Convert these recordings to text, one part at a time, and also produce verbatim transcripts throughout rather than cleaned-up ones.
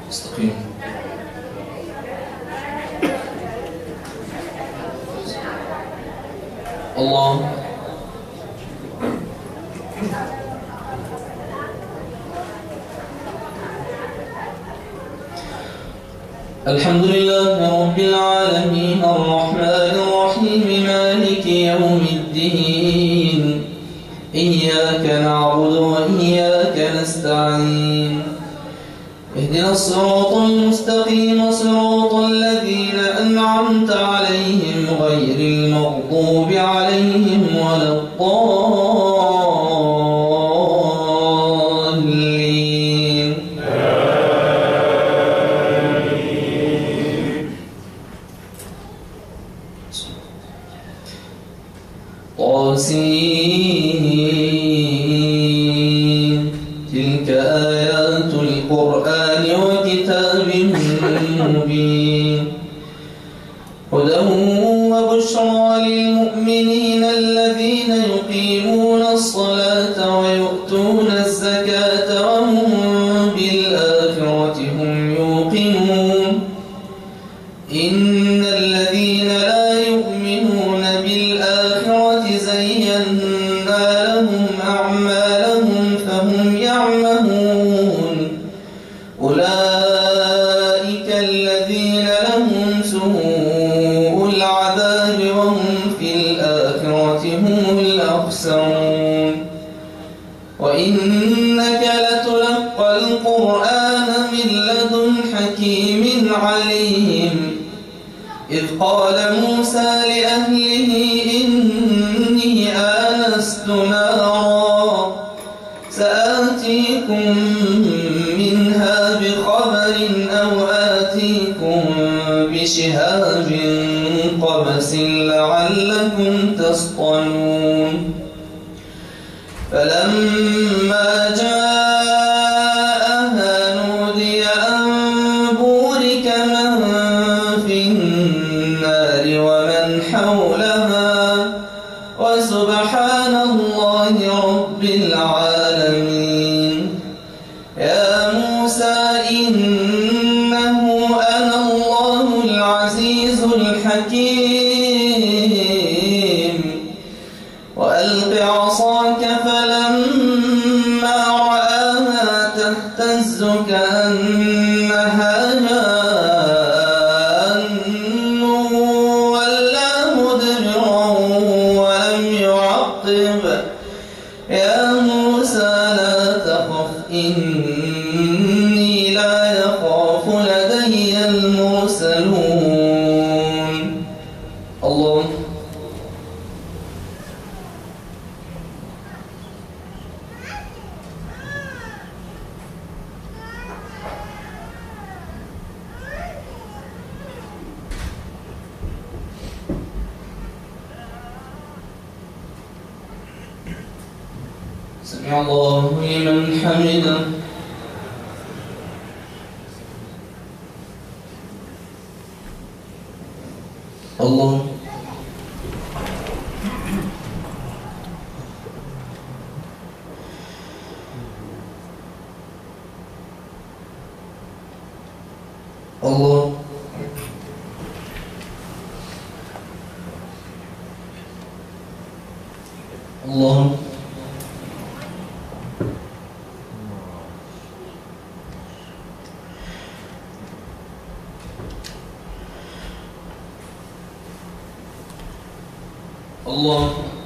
استقيم. الله. الحمد لله رب العالمين الرحمن الرحيم مالك يوم الدين إياك نعبد وإياك نستعين اهدنا الصراط المستقيم صراط الذين أنعمت عليهم غير المغضوب عليهم ولا الضالين. طاسين تلك آيات القرآن وكتاب مبين هدى وبشرى للمؤمنين الذين يقيمون الصلاة ويؤتون الزكاة وهم بالآخرة هم يوقنون إن الذين لا يؤمنون بالآخرة زينا لهم أعمالهم فهم يعمهون أولئك الذين لهم سوء العذاب وهم في الآخرة هم الأخسرون وإنك لتلقى القرآن من لدن حكيم عليم إذ قال موسى لأهله إني آنست نارا سآتيكم منها بخبر أو آتيكم بشهاب قبس لعلكم تصطلون فلما جاءها نودي أن بورك من في النار ومن حولها وسبحان الله رب العالمين يا موسى إنه أنا الله العزيز الحكيم وألق عصاك فلما رآها تهتز كأنها جان ولا مدبرا ولم يعقب يا موسى لا تخف إني لا يخاف لدي المرسلون. الله. سمع الله لمن حمده. الله. الله. الله. الله.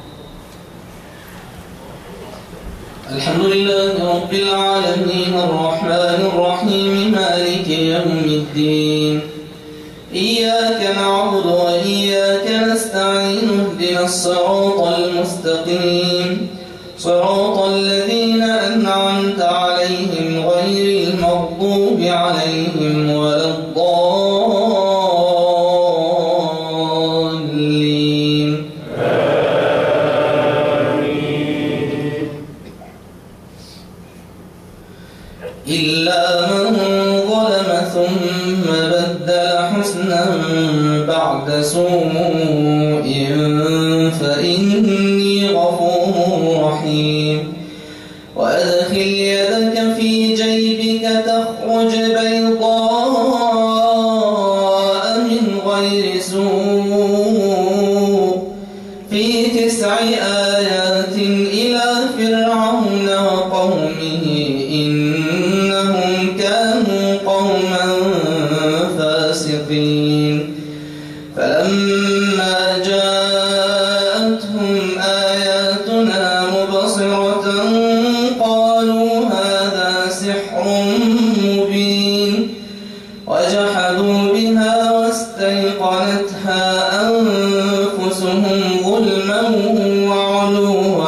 الحمد لله رب العالمين الرحمن الرحيم مالك يوم الدين إياك نعبد وإياك نستعين اهدنا الصراط المستقيم صراط الذين أنعمت عليهم غير المغضوب عليهم ولا الضالين. إلا من ظلم ثم بدل حسنا بعد سوء فإني غفور رحيم وأدخل يدك في جيبك تخرج بيضاء سحر مبين وجحدوا بها واستيقنتها أنفسهم ظلما وعلوا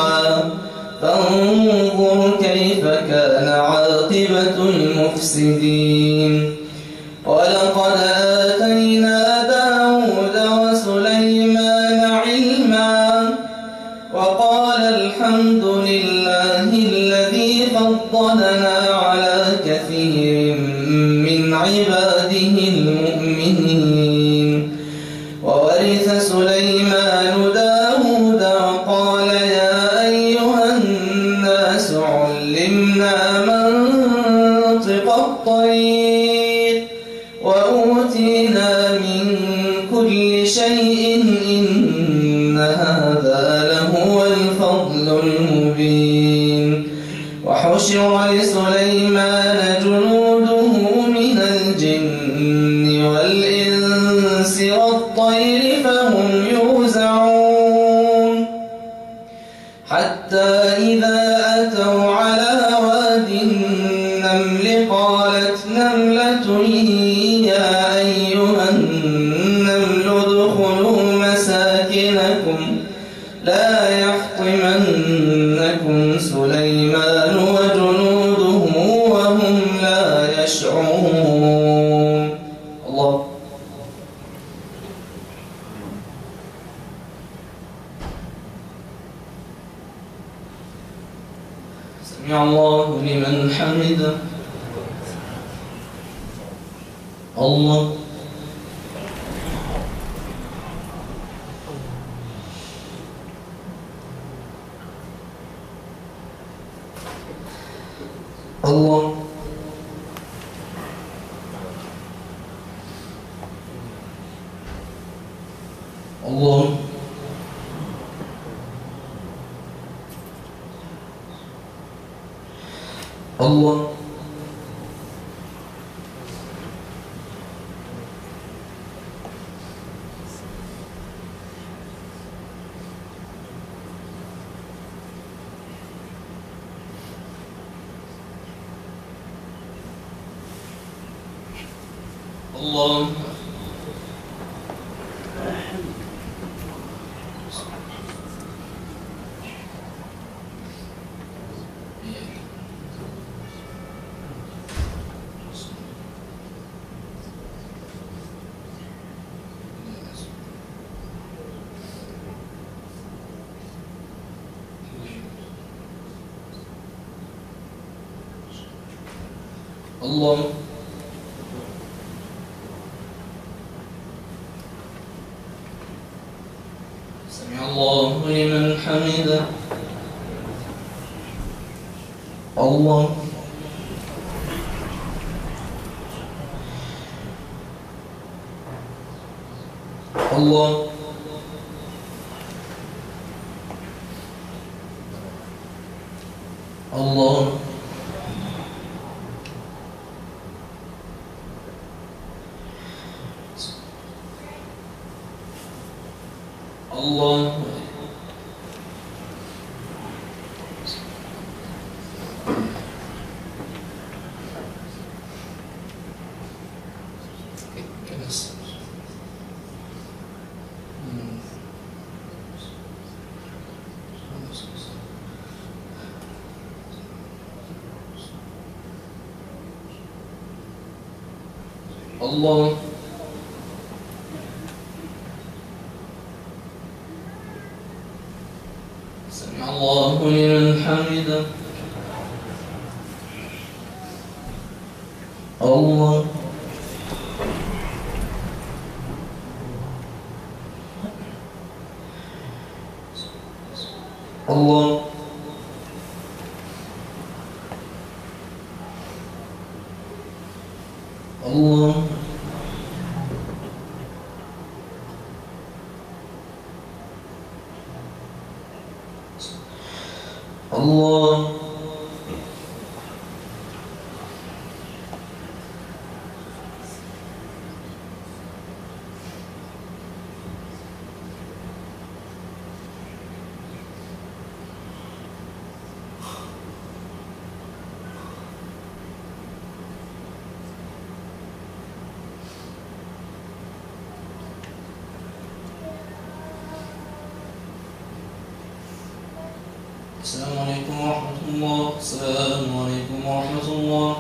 فانظر كيف كان عاقبة المفسدين ولقد آتينا داود وسليمان علما وقال الحمد لله الذي فضلنا على كثير من عباده المؤمنين وورث سليمان داود وقال يا أيها الناس علمنا منطق الطير وأوتينا من كل شيء إن هذا لهو الفضل المبين وحشر لسليمان جنوده من الجن والإنس والطير فهم يوزعون حتى إذا أتوا على واد النمل قالت نملة يا أيها النمل ادخلوا مساكنكم لا يحطمنكم سليمان وجنوده وهم لا يشعرون. الله. سمع الله لمن حمده. الله. الله. الله. الله. الله. الله. سمع الله لمن حمده. الله. الله. الله. الله. الله. سمع الله لمن حمده. الله. الله. الله. الله. السلام عليكم ورحمة الله. السلام عليكم ورحمة الله.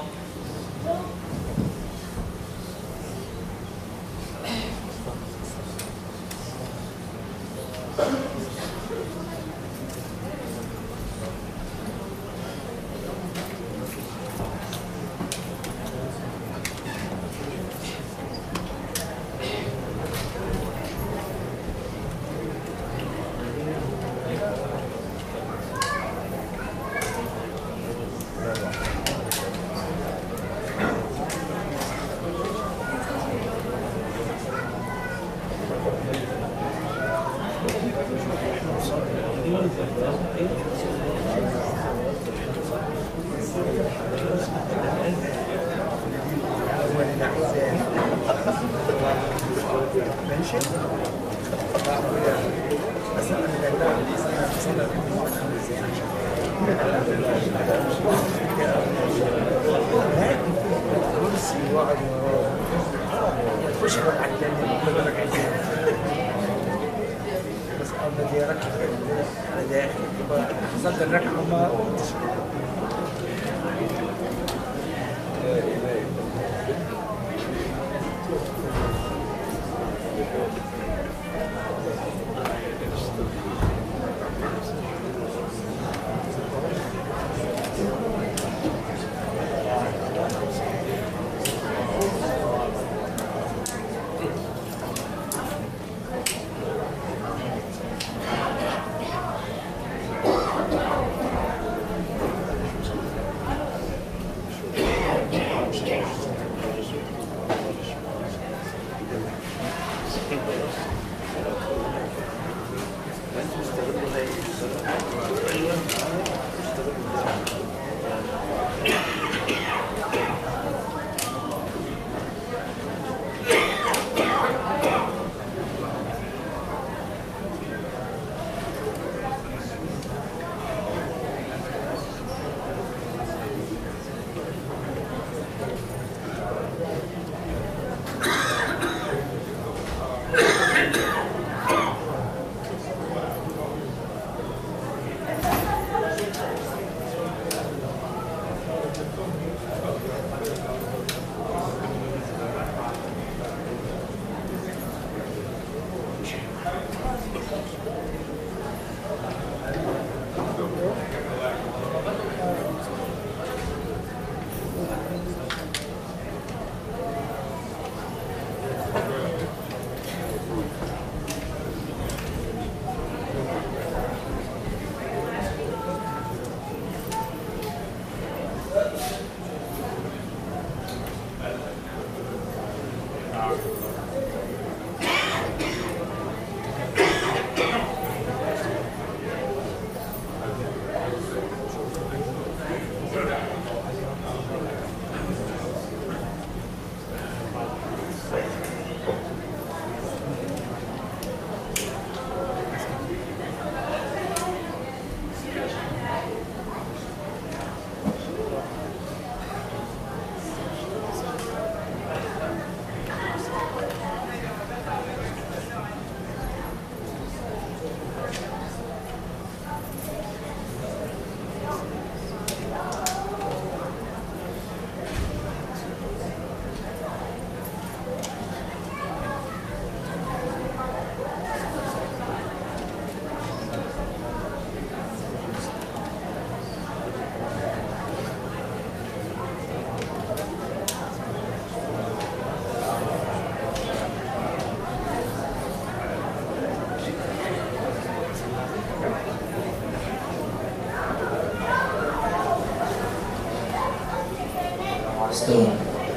استوى.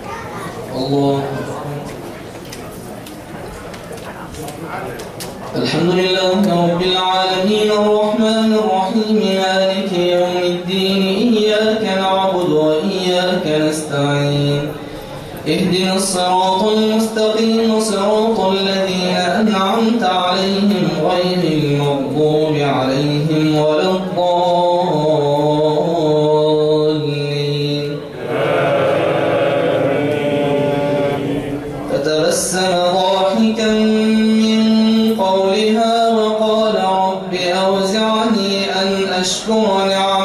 الله الحمد لله رب العالمين الرحمن الرحيم مالك يوم الدين إياك نعبد وإياك نستعين اهدنا الصراط المستقيم صراط الذين أنعمت عليهم غير المغضوب عليهم ولا الضالين. فتبسم ضاحكا من قولها وقال رب أوزعني أن أشكر نعمتك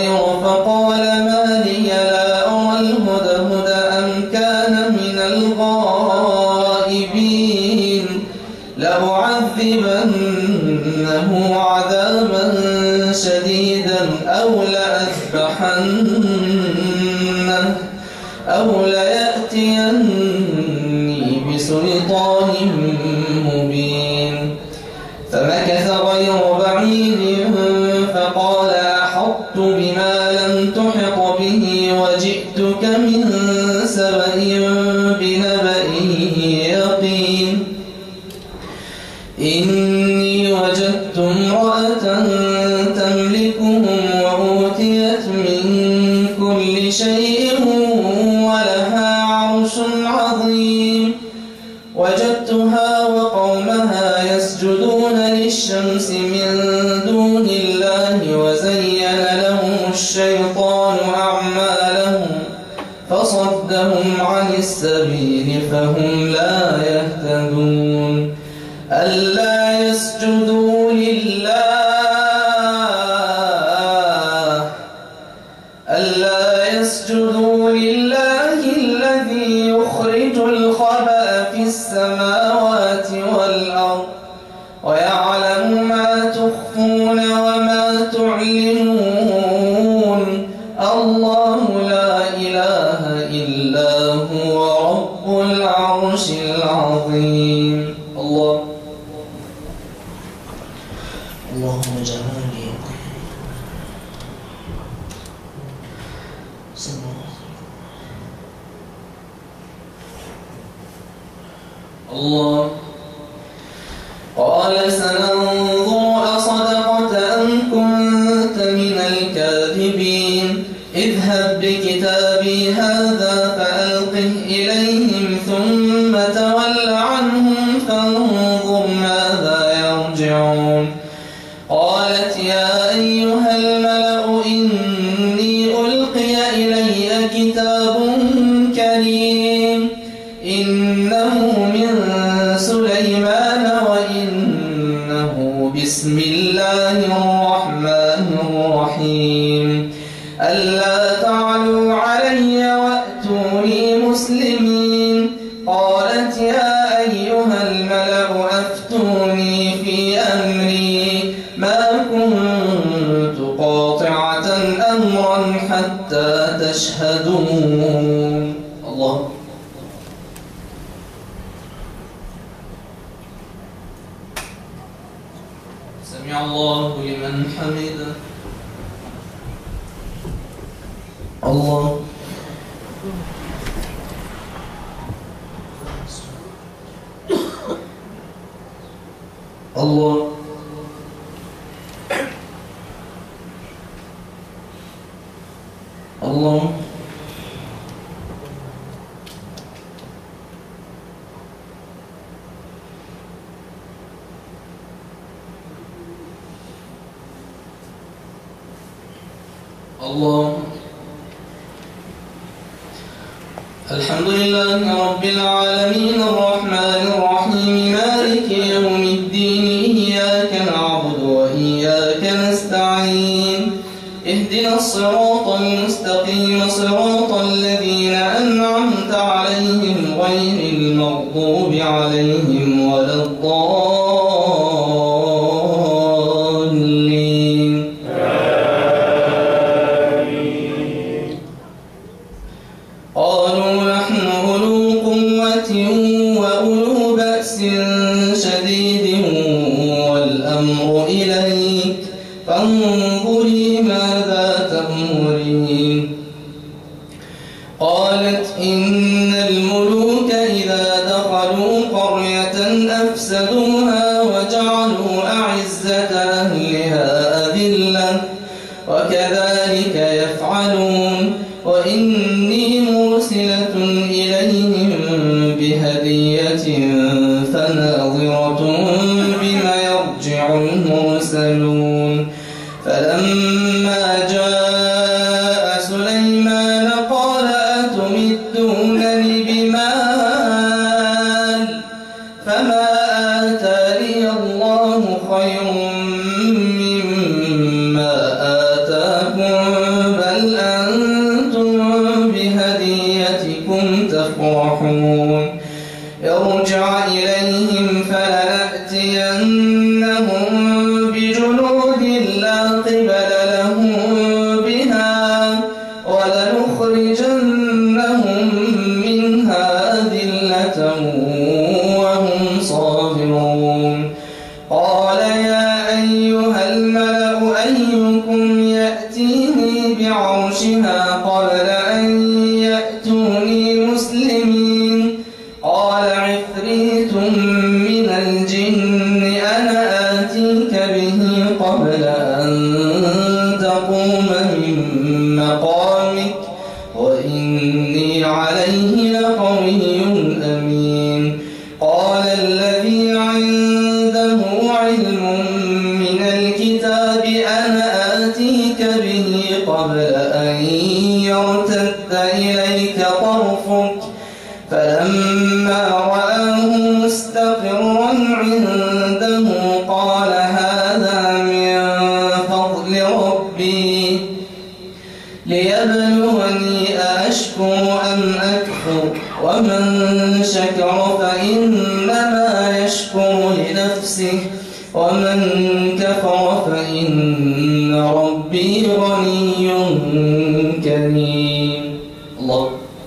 الطير فقال ما لي لا أرى الهدهد أم كان من الغائبين لأعذبنه عذابا شديدا أو لأذبحنه أو ليأتيني بسلطان مبين. فمكث غير بعيد فقال أحطت بما لم تحط به وجئتك من سبأ بنبأ يقين. إني وجدت امرأة تملكهم وأوتيت من كل شيء ولها عرش عظيم. وجدتها وقومها يسجدون للشمس من دون الله وزين لهم الشيطان أعمالهم فصدهم عن السبيل فهم لا يهتدون. ألا يسجدوا لله ألا يسجدوا لله الذي يخرج الخبأ في السماوات والأرض ويعلم ما تخفون وما تعلنون. الله لا إله إلا هو رب العرش العظيم. الله اللهم جمالي الله. قال سننظر أصدقت أم كنت من الكاذبين. اذهب بكتابي هذا فألقه إليهم ثم تول عنهم فانظر ماذا يرجعون. قالت يا أيها الملأ إني ألقي إلي كتاب كريم إنه من سليمان وإنه بسم الله الرحمن الرحيم. ألا تعلوا علي وأتوني مسلمين. قالت يا أيها الملأ أفتوني في أمري ما كنت قاطعة أمرا حتى تشهدون. الله سمع الله لمن حمده. الله الله الله الله. الحمد لله رب العالمين الرحمن الرحيم مالك يوم الدين. إياك نعبد وإياك نستعين. اهدنا الصراط المستقيم صراط الذين أنعمت عليهم غير المغضوب عليهم ولا الضالين. قالوا نحن أولو قوة وأولو بأس شديد والأمر إليك فانظري ماذا تأمرين. قالت إن الملوك إذا دخلوا قرية أفسدوها وجعلوا أعزة أهلها أذلة وكذلك يفعلون. وإني مرسلة إليهم بهدية فناظرة بما يرجع المرسلون. فلما جاء سليمان قال أتمدونني بمال فما آتاني الله خير مما آتاكم عرشها قبل أن يأتوني مسلمين قال عفريت من الجن أنا آتيك به قبل أن تقوم من مقامك وإني عليه لقوي أمين قال الذي عنده علم من الكتاب أنا آتيك به قبل أن يرتد إليك طرفك فلما رآه مستقرا عنده قال هذا من فضل ربي ليبلوني أأشكر أم أكفر ومن شكر فإنما يشكر لنفسه ومن كفر فإن ربي غني كريم. الله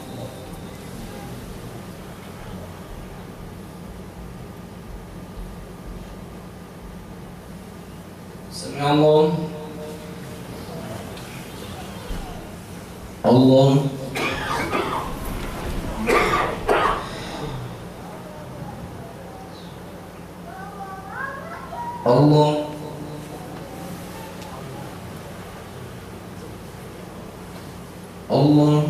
سمع الله. الله الله الله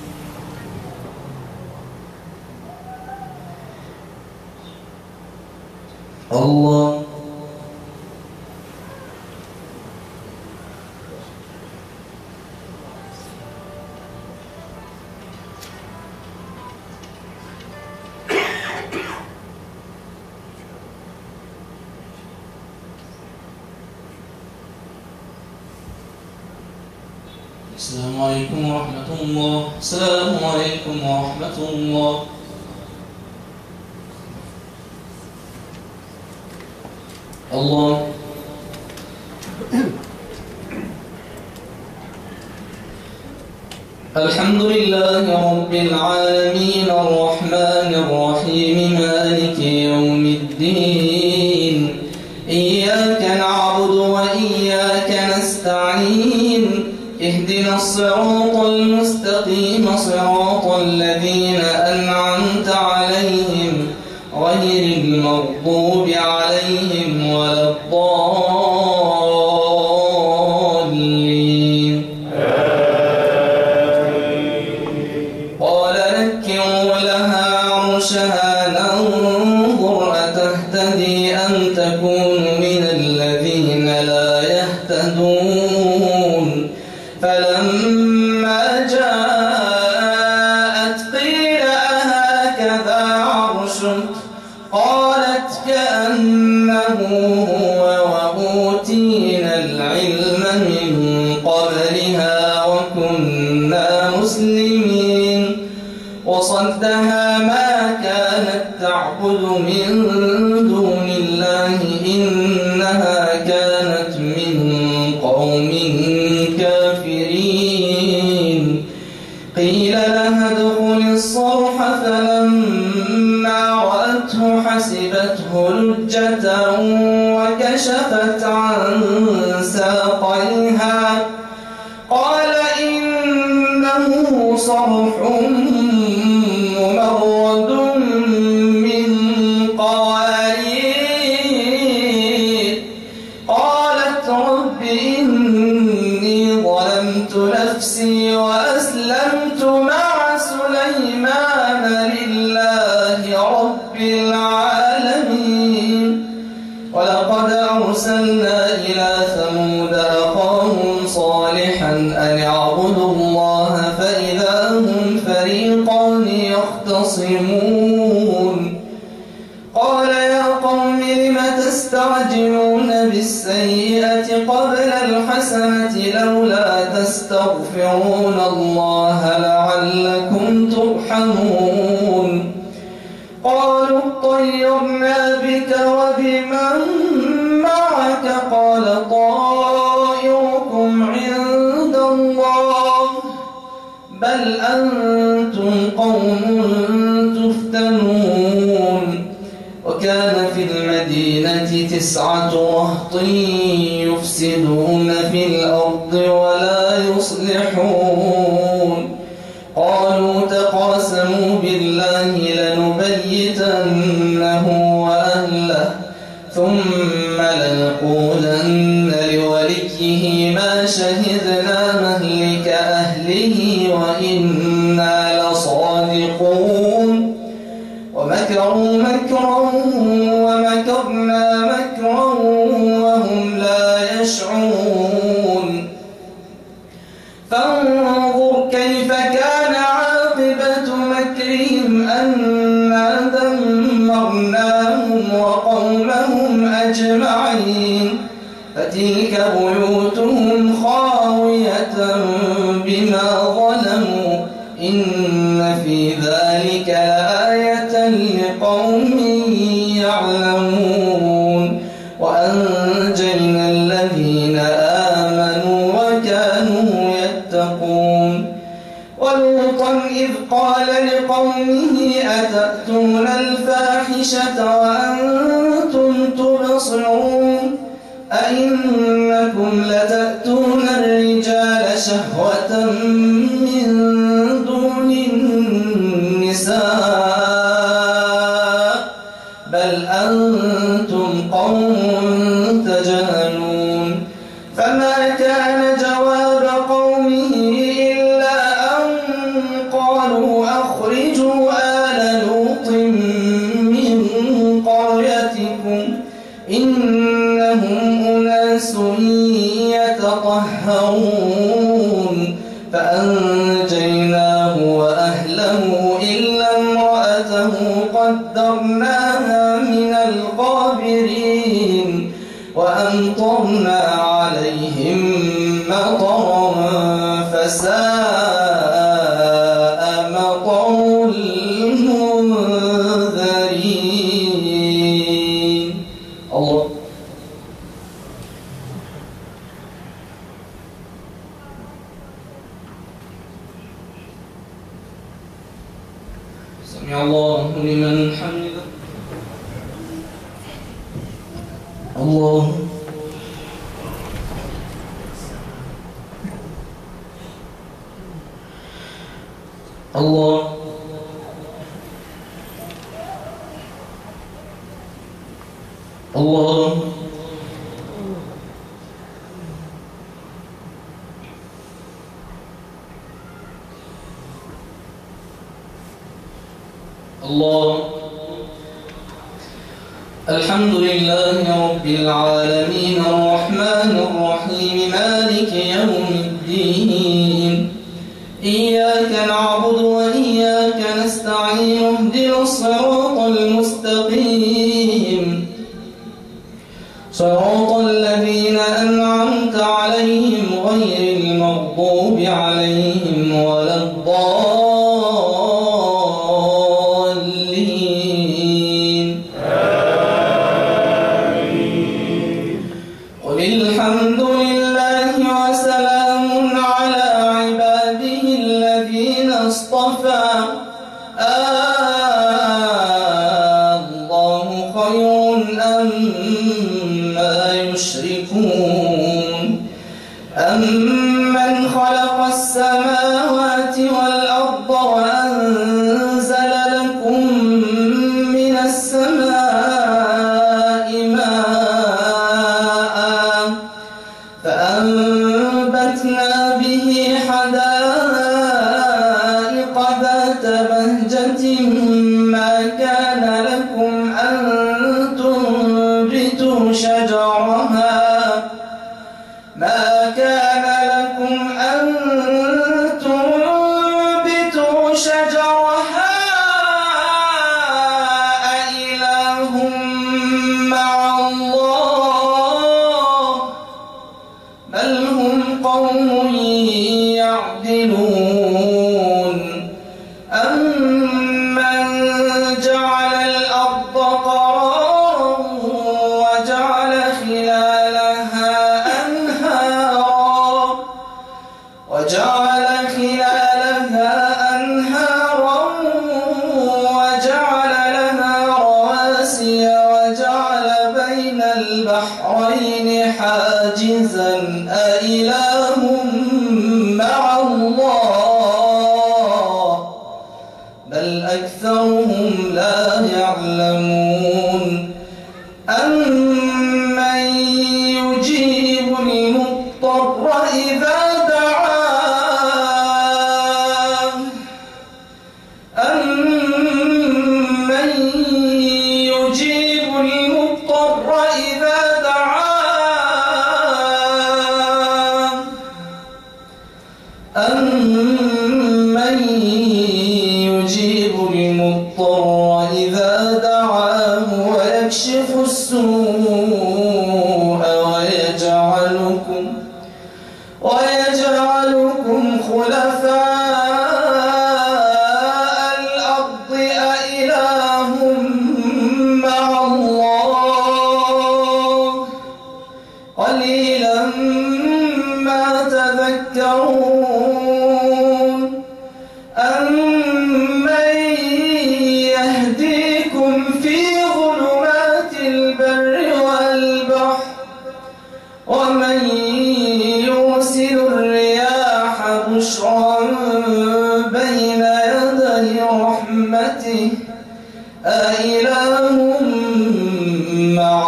الله السلام عليكم ورحمة الله. السلام عليكم ورحمة الله. الله الحمد لله رب العالمين الرحمن الرحيم مالك يوم الدين إياك نعبد وإياك نستعين اهدنا الصراط المستقيم صراط الذين أنعمت عليهم غير المغضوب عليهم ولا الضالين. قال نكروا لها عرشها ننظر أتهتدي أم تكون من الذين لا يهتدون فلما جاءت قيل أهكذا عرشك قالت كأنه هو وأوتينا العلم من قبلها وكنا مسلمين وصدها ما كانت تعبد من دون الله إنها كانت من قوم كافرين قيل لها ادخل الصرح فلما رأته حسبته لجة وكشفت عن ساقيها قال إنه صرح ممرد من قوارير قالت رب إني ظلمت نفسي وأسلمت مع سليمان لله رب العالمين ولقد أرسلنا إلى ثمود أخاهم صالحا أن اعبدوا الله فإذا هم فريقان يختصمون قال يا قوم لم تستعجلون بالسيئة قبل الحسنة لولا تستغفرون الله لعلكم ترحمون قالوا اطيرنا بك وبمن معك قال طائركم عند الله بل أنتم قوم تفتنون وكان في المدينة تسعة رهط يفسدون في الأرض ولا يصلحون ثم لنقولن لوليه ما شهدنا مهلك أهله وإنا لصادقون ومكروا مكرا ومكرنا مكرا وهم لا يشعرون فانظر كيف كان عاقبة مكرهم أنا دمرناهم وقومهم أجمعين فتلك بيوتهم خاوية بما ظلموا إن في ذلك لآية لقوم يعلمون وأنجينا الذين آمنوا وكانوا يتقون ولوطا إذ قال لقومه أتأتون الفاحشة وأنتم تبصرون أئنكم لتأتون الرجال شهوة من دون النساء بل أنتم قوم تجهلون فما كان جواب قومه إلا أن قالوا أخرجوا آل لوط من قريتكم إنهم أناس يتطهرون فأنجيناه وأهله إلا امرأته قدرناها من الغابرين وأمطرنا عليهم مطرا فساء مطر المنذرين. الله سمع الله لمن حمده. الله الله الله الله الحمد لله رب العالمين الرحمن الرحيم مالك يوم الدين إياك نعبد وإياك نستعين اهدنا الصراط المستقيم صراط الذين أنعمت عليهم غير المغضوب عليهم ولا الضالين آمين. قل الحمد لله وسلام على عباده الذين اصطفى الله خير أما يشركون أمن خلق السماوات والأرض وأنزل لكم من السماء ماء فأنبتنا به حدائق ذات بهجة ما كان لكم أن تنبتوا شجرها ما كان لكم أن تنبتوا شجرها أإله مع الله بل هم قوم يعدلون أمن جعل الأرض قرارا وجعل خلالها أنهارا وجعل خلالها أنهارا وجعل لها رواسي وجعل بين البحرين حاجزا أإله مع الله بل أكثرهم لا يعلمون. أم أَمَّن يُجِيبُ الْمُضْطَرَّ إِذَا دَعَاهُ وَيَكْشِفُ السُّوءَ وَيَجْعَلُكُمْ وَيَجْعَلُكُمْ خُلَفَاءَ الْأَرْضِ أَإِلَٰهٌ مَّعَ اللَّهِ قَلِيلًا مَّا تَذَكَّرُونَ أَمَّن يَهْدِيكُمْ فِي ظُلُمَاتِ الْبَرِّ وَالْبَحْرِ وَمَن يُرْسِلُ الرِّيَاحَ بُشْرًا بَيْنَ يَدَيْ رَحْمَتِهِ أَإِلَٰهٌ مَّعَ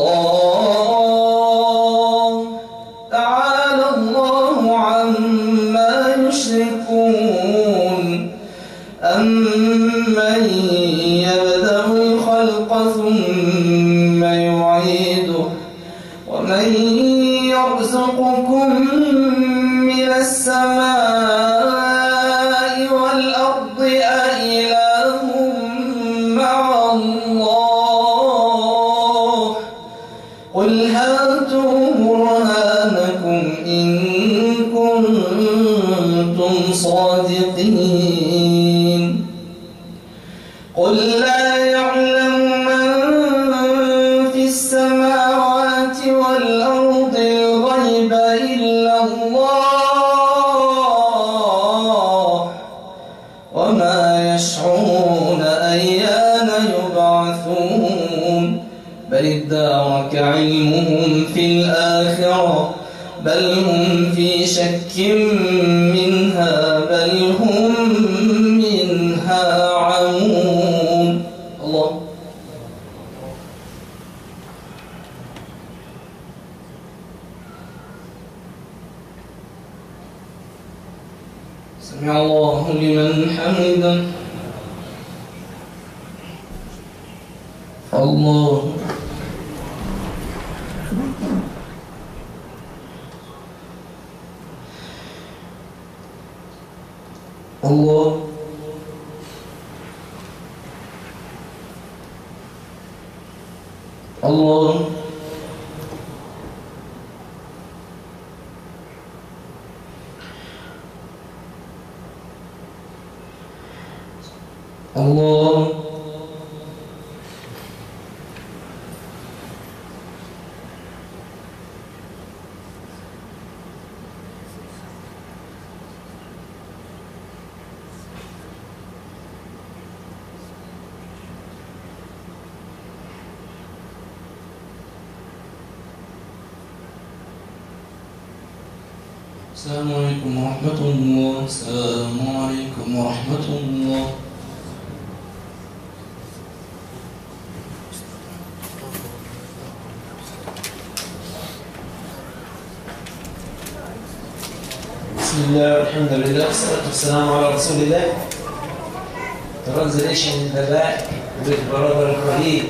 اللَّهِ تَعَالَى اللَّهُ عَمَّا يُشْرِكُونَ أَمَّن يَبْدَأُ الْخَلْقَ ثُمَّ يُعِيدُهُ وَمَن يَرْزُقُكُم مِّنَ السَّمَاءِ وَالْأَرْضِ أَإِلَٰهٌ مَّعَ اللَّهِ قُلْ هَاتُوا بُرْهَانَكُمْ إِن كُنتُمْ صَادِقِينَ قُل لَّا يَعْلَمُ مَن فِي السَّمَاوَاتِ وَالْأَرْضِ الْغَيْبَ إِلَّا اللَّهُ وَمَا يَشْعُرُونَ أَيَّانَ يُبْعَثُونَ بَلِ ادَّارَكَ عِلْمُهُمْ فِي الْآخِرَةِ بَلْ هُمْ فِي شَكٍّ مِّنْهَا بَلْ هُم مِّنْهَا عَمُونَ الله سمع الله لمن حمده الله الله الله الله السلام عليكم ورحمة الله. السلام عليكم ورحمة الله. بسم الله والحمد لله والصلاة والسلام على رسول الله. Translation in the back with brother Khalid.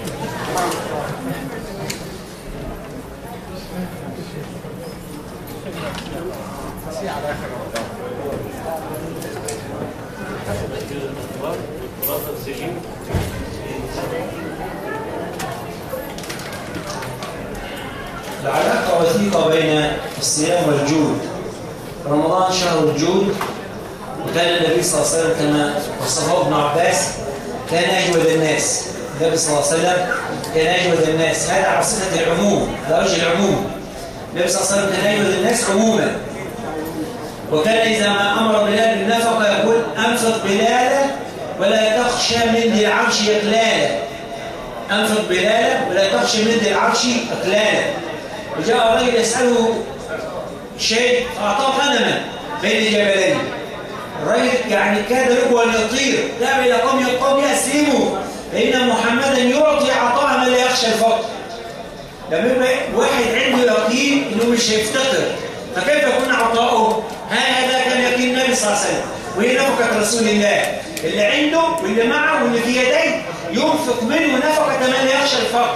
العلاقة وثيقة بين الصيام والجود. رمضان شهر الجود، وكان النبي صلى الله عليه وسلم كما وصفه ابن عباس كان أجود الناس. النبي صلى الله عليه وسلم كان أجود الناس، هذا على صفة العموم، على وجه العموم. النبي صلى الله عليه وسلم كان أجود الناس عموما، وكان إذا ما أمر بلال بالنفقة يقول أنفق بلالا ولا تخشى من ذي العرش إقلالا. أنفق بلالا ولا تخشى من ذي العرش إقلالا. وجاء رجل يسأله شيء فأعطاه غنما بين جبلين. الرجل يعني كاد يقوى أن يطير، ذهب إلى قوم القوم يسلموا فإن محمدا يعطي عطاء من لا يخشى الفقر. لما يبقى واحد عنده يقين إنه مش هيفتقر، فكيف يكون عطاؤه؟ هذا كان يقين النبي صلى الله عليه وسلم، وهي نفقة رسول الله اللي عنده واللي معه واللي في يديه ينفق منه نفقة من لا يخشى الفقر.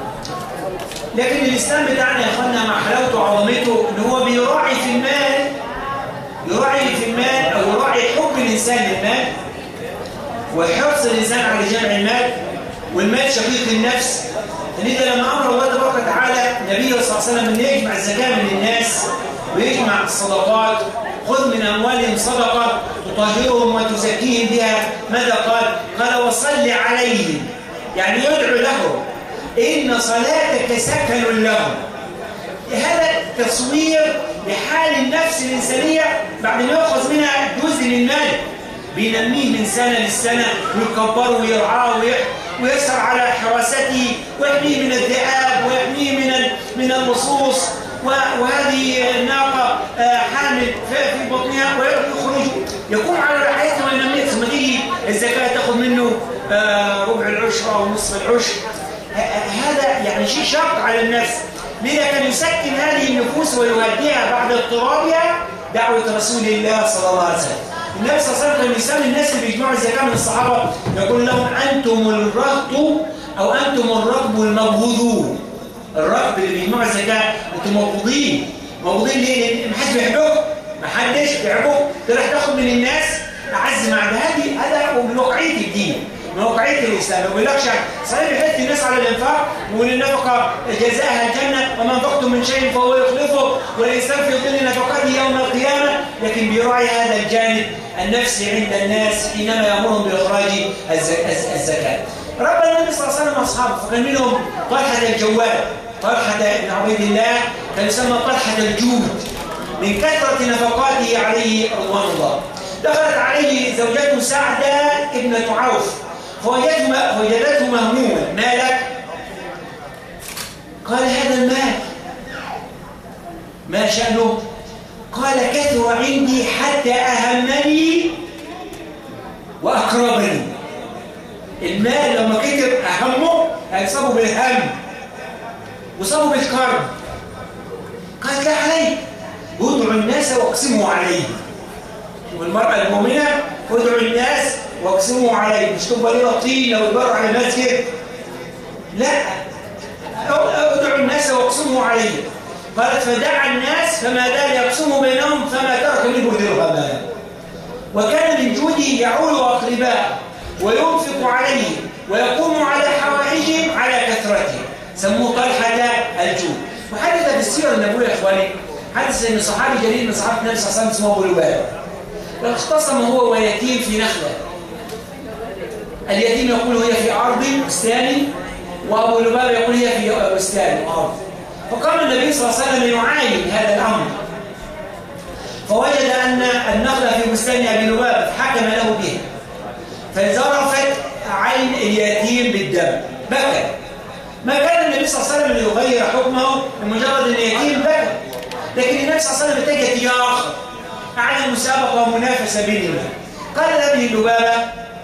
لكن الإسلام بتاعنا يا أخوانا مع حلاوته وعظمته إن هو بيراعي في المال يراعي في المال أو يراعي حب الإنسان للمال وحرص الإنسان على جمع المال، والمال شقيق النفس. فلذا لما أمر الله تبارك وتعالى نبيه صلى الله عليه وسلم أن يجمع الزكاة من الناس ويجمع الصدقات، خذ من أموالهم صدقة تطهرهم وتزكيهم بها، ماذا قال؟ قال وصل عليهم، يعني يدعو لهم، إن صلاتك سكن لهم. هذا تصوير لحال النفس الإنسانية بعد ما يأخذ منها جزء من المال، بينميه من سنة للسنة ويكبره ويرعاه ويسر على حراسته ويحميه من الذئاب ويحميه من من اللصوص، وهذه الناقة حامل في بطنها ويخرج يقوم على رعايتها وينميها، ثم تيجي الزكاة تأخذ منه ربع العشر أو نصف العشر. هذا يعني شيء شاق على النفس. لذا كان يسكن هذه النفوس ويهديها بعد اضطرابها دعوة رسول الله صلى الله عليه وسلم. النبي صلى الله عليه وسلم كان يسمي الناس اللي بيجمعوا الزكاة من الصحابة يقول لهم أنتم الرهط أو أنتم الركب المبغوضون. الركب اللي بيجمعوا الزكاة أنتم مبغوضين. مبغوضين ليه؟ لأن ما حدش بيحبوك، ما حدش بيحبوك، تروح تاخد من الناس أعز مع هذه. هذا من واقعية الدين، من واقعية الإسلام. ما بيقولكش صحيح بيحث الناس على الإنفاق ويقول النفقة جزاءها الجنة وما أنفقتم من شيء فهو يخلفه والإنسان في ظل نفقته يوم القيامة، لكن بيراعي هذا الجانب النفسي عند الناس حينما يأمرهم بإخراج الزكاة. رب النبي صلى الله عليه وسلم أصحابه، فكان منهم طلحة الجواد، طلحة بن عبيد الله كان يسمى طلحة الجود من كثرة نفقاته عليه رضوان الله. دخلت عليه زوجته سعدة ابنة عوف فوجدته مهموما، ما لك؟ قال هذا المال. ما شأنه؟ قال كثر عندي حتى أهمني وأقربني. المال لما كتر أهمه هيصابه بالهم وصابه بالكرب. قال لا عليك، ادعوا الناس واقسموا عليه. والمرأة المؤمنة ادعوا الناس واقسموا عليه، مش تبقى ليه طين لو يبرع على المسجد، لا، ادعوا الناس واقسموا عليه. قالت فدعا الناس فما زال يقسموا بينهم فما ترك منه درهما. وكان من جوده يعول أقرباء وينفق عليهم ويقوم على حوائجهم على كثرته، سموه طلحة الجود. وحدث في السيرة النبوية يا إخواني، حدث أن صحابي جليل من صحابة النبي صلى الله عليه وسلم اسمه أبو لبابة، اختصم هو ويتيم في نخلة. اليتيم يقول هي في أرض بستاني، وأبو لبابة يقول هي في بستان وأرض. فقام النبي صلى الله عليه وسلم يعاين هذا الأمر، فوجد أن النخلة في بستان أبي لبابة فحكم له بها، فزرفت عين اليتيم بالدم، بكى. ما كان النبي صلى الله عليه وسلم ليغير حكمه بمجرد أن اليتيم بكى، لكن النبي صلى الله عليه وسلم اتجه اتجاه آخر، أعلن مسابقة ومنافسة بينهما. قال لأبي لبابة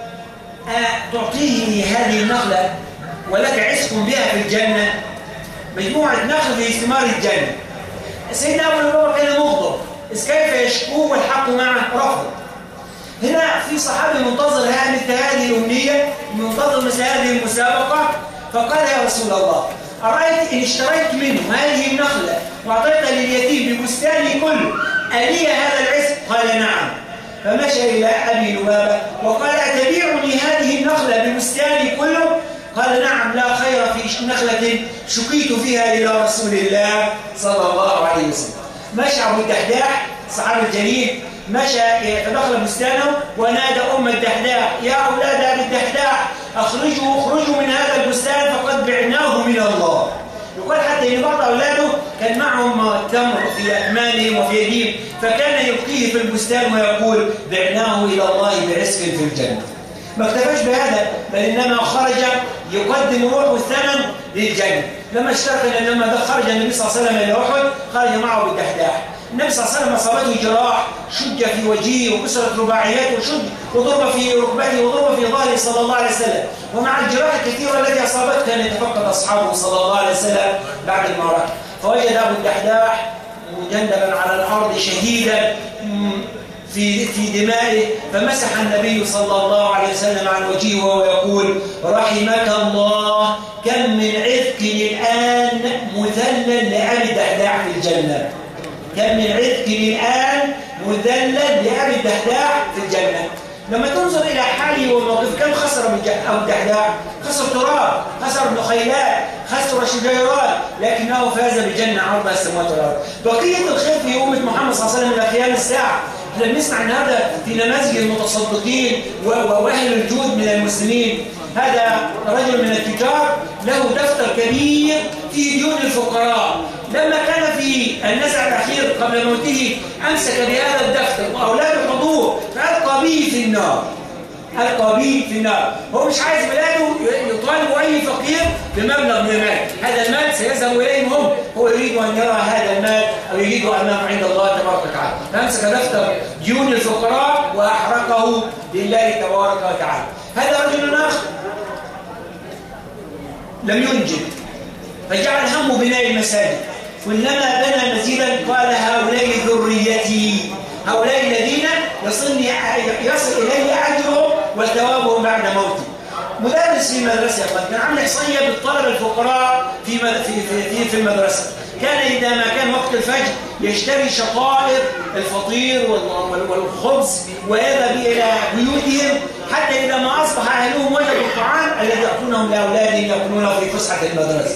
تعطيه هذه النخلة ولك عشق بها في الجنة، مجموعة نخل في ثمار الجنة. سيدنا أبو لبابة كان مغضب، إذ كيف يشكوه والحق معه؟ رفض. هنا في صحابي منتظر مثل هذه الأمنية، منتظر مثل هذه المسابقة، فقال يا رسول الله أرأيت إن اشتريت منه هذه النخلة وأعطيتها لليتيم ببستاني كله ألي هذا العشق؟ قال نعم. فمشى إلى أبي لبابة وقال أتبيعني هذه النخلة ببستاني كله؟ قال نعم، لا خير في نخلة شكيت فيها إلى رسول الله صلى الله عليه وسلم. مشى أبو الدحداح صحابي الجليل، مشى فدخل بستانه ونادى أم الدحداح يا أولاد أبي الدحداح أخرجوا اخرجوا من هذا البستان فقد بعناه من الله. يقول حتى إن بعض أولاده كان معهم تمر في أكمامهم وفي يديهم، فكان يلقيه في البستان ويقول بعناه إلى الله برزق في الجنة. ما اكتفاش بهذا، بل إنما خرج يقدم روحه الثمن للجنة. لما اشترك لما خرج النبي صلى الله عليه وسلم إلى أحد خرج معه بالدحداح. النبي صلى الله عليه وسلم أصابته جراح، شج في وجهه وكسرت رباعياته وشج وضرب في ركبته وضرب في ظهره صلى الله عليه وسلم. ومع الجراح الكثيرة التي أصابته كان يتفقد أصحابه صلى الله عليه وسلم بعد المعركة. فوجد أبو الدحداح مجندبا على الأرض شهيدا في في دمائه، فمسح النبي صلى الله عليه وسلم عن وجهه وهو يقول رحمك الله، كم من عذق الآن مثلل لأبي الدحداح في الجنة. كم من عذق الآن مذلل لأبي الدحداح في الجنة. لما تنظر إلى حالي وموقف كم خسر أبو الدحداح؟ خسر تراب، خسر نخيلات، خسر شجيرات، لكنه فاز بجنة عرضها السماوات والأرض. بقية الخير في أمة محمد صلى الله عليه وسلم إلى قيام الساعة. احنا بنسمع النهارده في نماذج المتصدقين وأهل الجود من المسلمين. هذا رجل من التجار له دفتر كبير في ديون الفقراء. لما كان في النزع الأخير قبل موته أمسك بهذا الدفتر وأولاده حضور فألقى به في النار. ألقى به في النار. هو مش عايز بلاده يطالب أي فقير بمبلغ من المال. هذا المال سيذهب إليهم هم. هو يريد أن يرى هذا المال أو يريد أمامه عند الله تبارك وتعالى. فأمسك دفتر ديون الفقراء وأحرقه لله تبارك وتعالى. هذا رجل آخر لم ينجب فجعل همه بناء المساجد، كلما بنى مسجدا قال هؤلاء ذريتي، هؤلاء الذين يصلني يصل إلي أجرهم وثوابهم بعد موتي. مدرس في المدرسة كان عامل إحصائية بالطلبة الفقراء في في في في المدرسة. كان إذا ما كان وقت الفجر يشتري شطائر الفطير والخبز ويذهب إلى بيوتهم حتى إذا ما أصبح أهلهم وجدوا الطعام الذي يأكلونهم لأولادهم يأكلونه في فسحة المدرسة.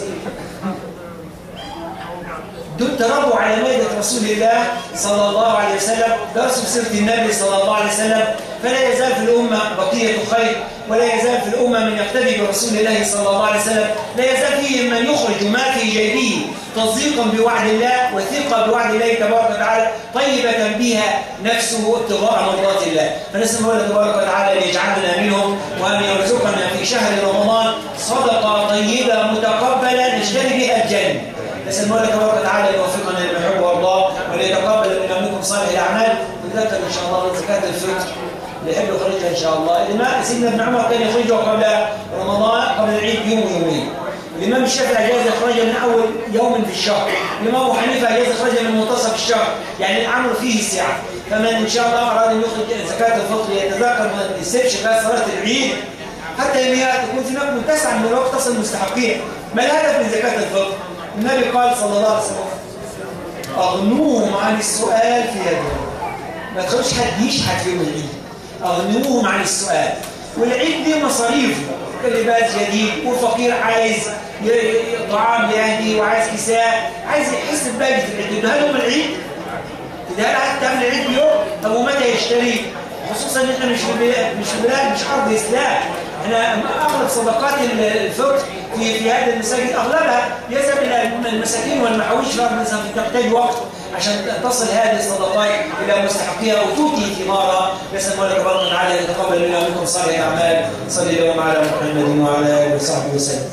دول تربوا على مائدة رسول الله صلى الله عليه وسلم، درسوا سيرة النبي صلى الله عليه وسلم، فلا يزال في الأمة بقية خير، ولا يزال في الأمة من يقتدي برسول الله صلى الله عليه وسلم، لا يزال فيهم من يخرج ما في جيبه تصديقا بوعد الله وثقة بوعد الله تبارك وتعالى طيبة بها نفسه ابتغاء مرضات الله. فنسأل الله تبارك وتعالى أن يجعلنا منهم وأن يرزقنا في شهر رمضان صدقة طيبة متقبلة نشتري بها الجنة. نسأل الله تبارك وتعالى أن يوفقنا لما يحب الله وأن يتقبل منا منكم صالح الأعمال. ونذكر إن شاء الله زكاة الفطر اللي يحب يخرجها إن شاء الله. الإمام سيدنا ابن عمر كان يخرجها قبل رمضان قبل العيد يوم ويومين. الإمام الشافعي أجاز يخرجها من أول يوم في الشهر. الإمام أبو حنيفة أجاز يخرجها من منتصف الشهر. يعني الأمر فيه سعة. فمن إن شاء الله أراد أن يخرج زكاة الفطر يتذكر ما يسيبش خلال صلاة العيد حتى تكون في هناك متسع من الوقت تصل المستحقين. ما الهدف من زكاة الفطر؟ النبي قال صلى الله عليه وسلم أغنوهم عن السؤال في يدهم. ما تخلوش حد يشحت في يوم العيد. أغنوهم عن السؤال. والعيد دي مصاريف، لباس جديد، وفقير عايز طعام لأهله وعايز كساء، عايز يحس بباقي في العيد. تديها لهم العيد؟ تديها لها حتى قبل العيد بيوم؟ طب ومتى يشتري؟ خصوصا ان احنا مش مش بلاد مش ارض اسلام. احنا اغلب صدقات الفطر في في هذه المساجد اغلبها يذهب الى المساكين والمحاويج مثلا تحتاج وقت عشان تصل هذه الصدقات الى مستحقيها وتؤتي ثمارها. نسال الله تبارك وتعالى ان يتقبل منا ومنكم صالح الاعمال. صلى الله على محمد وعلى اله وصحبه وسلم.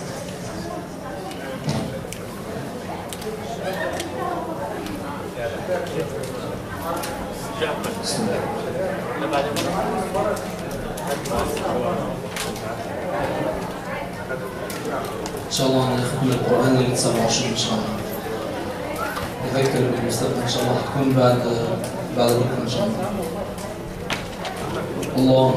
بسم الله. إن شاء الله هنختم القرآن ليلة سبعة وعشرين إن شاء الله. نذكر بالمستقبل إن شاء الله هتكون بعد بعد بكرة إن شاء الله. الله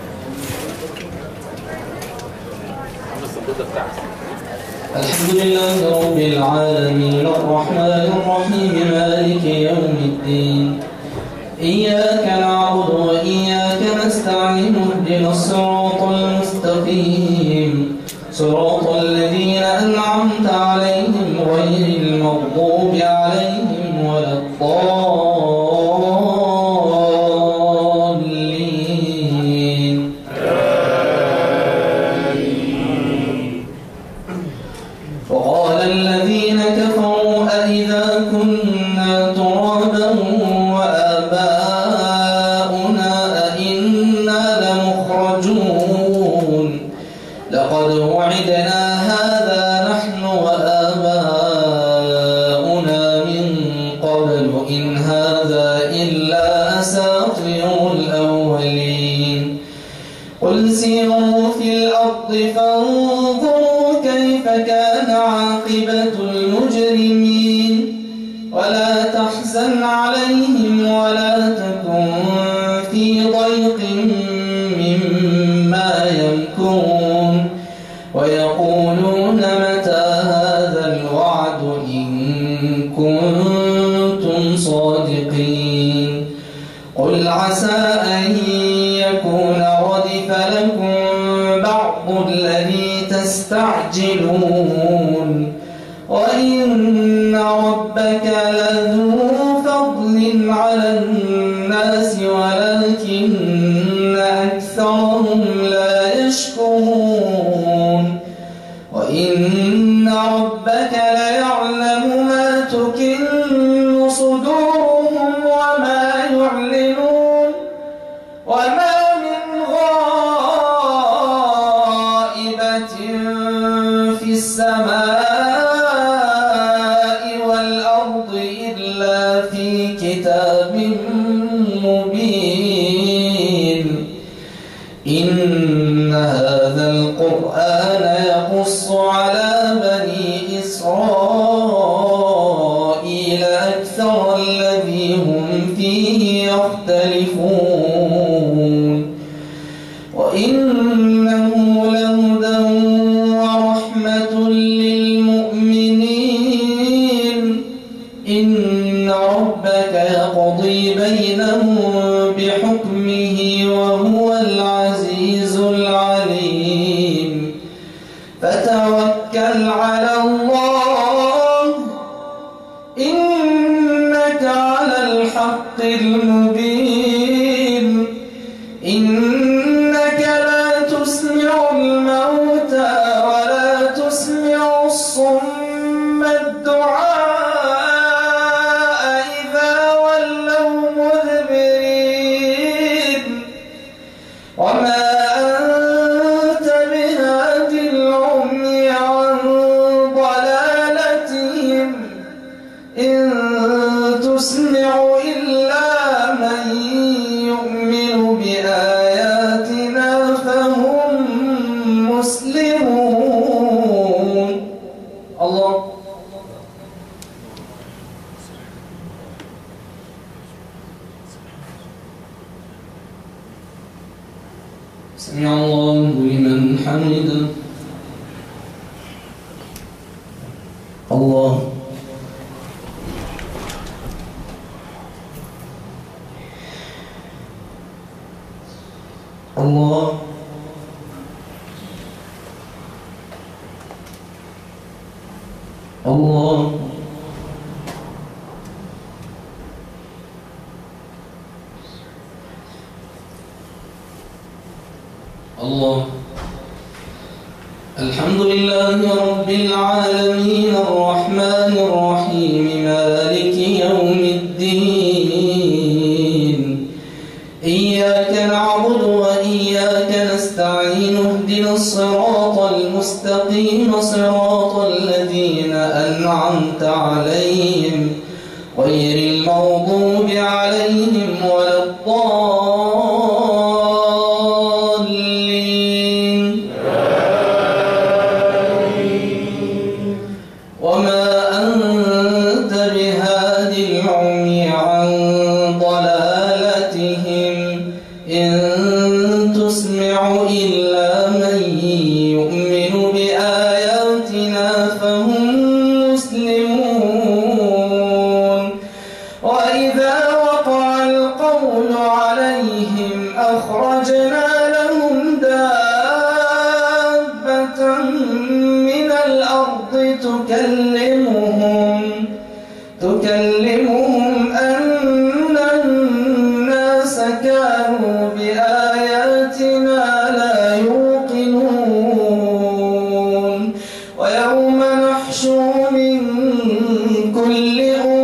الحمد لله رب العالمين الرحمن الرحيم مالك يوم الدين إياك نعبد وإياك نستعين اهدنا الصراط المستقيم صراط الذين أنعمت عليهم غير المغضوب عليهم ولا الضالين. وقال الذين كفروا أإذا كنا ترابا وآباؤنا أئنا لمخرجون لقد وعدنا هذا نحن وآباؤنا من قبل إن هذا إلا أساطير الأولين. قل سيروا في الأرض فانظروا كيف كان عاقبة المجرمين ولا تحزن عليهم ولا تكن في ضيق مما يمكرون ويقولون متى هذا الوعد إن كنتم صادقين. قل عسى أن يكون ردف لكم بعض الذي تستعجلون وإن ربك لذو فضل على الناس ولكن أكثرهم لا يشكرون وإن ربك ليعلم ما تكن صدورهم وما يعلنون وما من غائبة في السماء والأرض إلا في كتاب مبين إن هذا القرآن يقص على بني إسرائيل أكثر الذي هم فيه يختلفون وإنه لهدى ورحمة للمؤمنين إن ربك يقضي بينهم بحكمه وهو العزيز العليم فتوكل على الله إنك على الحق المبين إنك لا تسمع الموتى ولا تسمع الصم الدعاء إذا ولوا مدبرين وما أنت بهاد العمي عن ضلالتهم إن تسمع إلا من يؤمن بآياتنا فهم مسلمون. الله سمع الله لمن حمده. الله الله الله الله الحمد لله رب العالمين الرحمن الرحيم مالك يوم الدين إياك نعبد وإياك نستعين اهدنا الصراط المستقيم صراط الذين أنعمت عليهم غير المغضوب عليهم ولا الضالين وما أنت بهاد العمي عن ضلالتهم إن تسمع إلا من يؤمن بآياتنا فهم مسلمون وإذا وقع القول عليهم أخرجنا لهم دابة من الأرض تكلمهم تكلمهم أن الناس كانوا بآياتنا لا يوقنون ويوم نحشر من كل أمة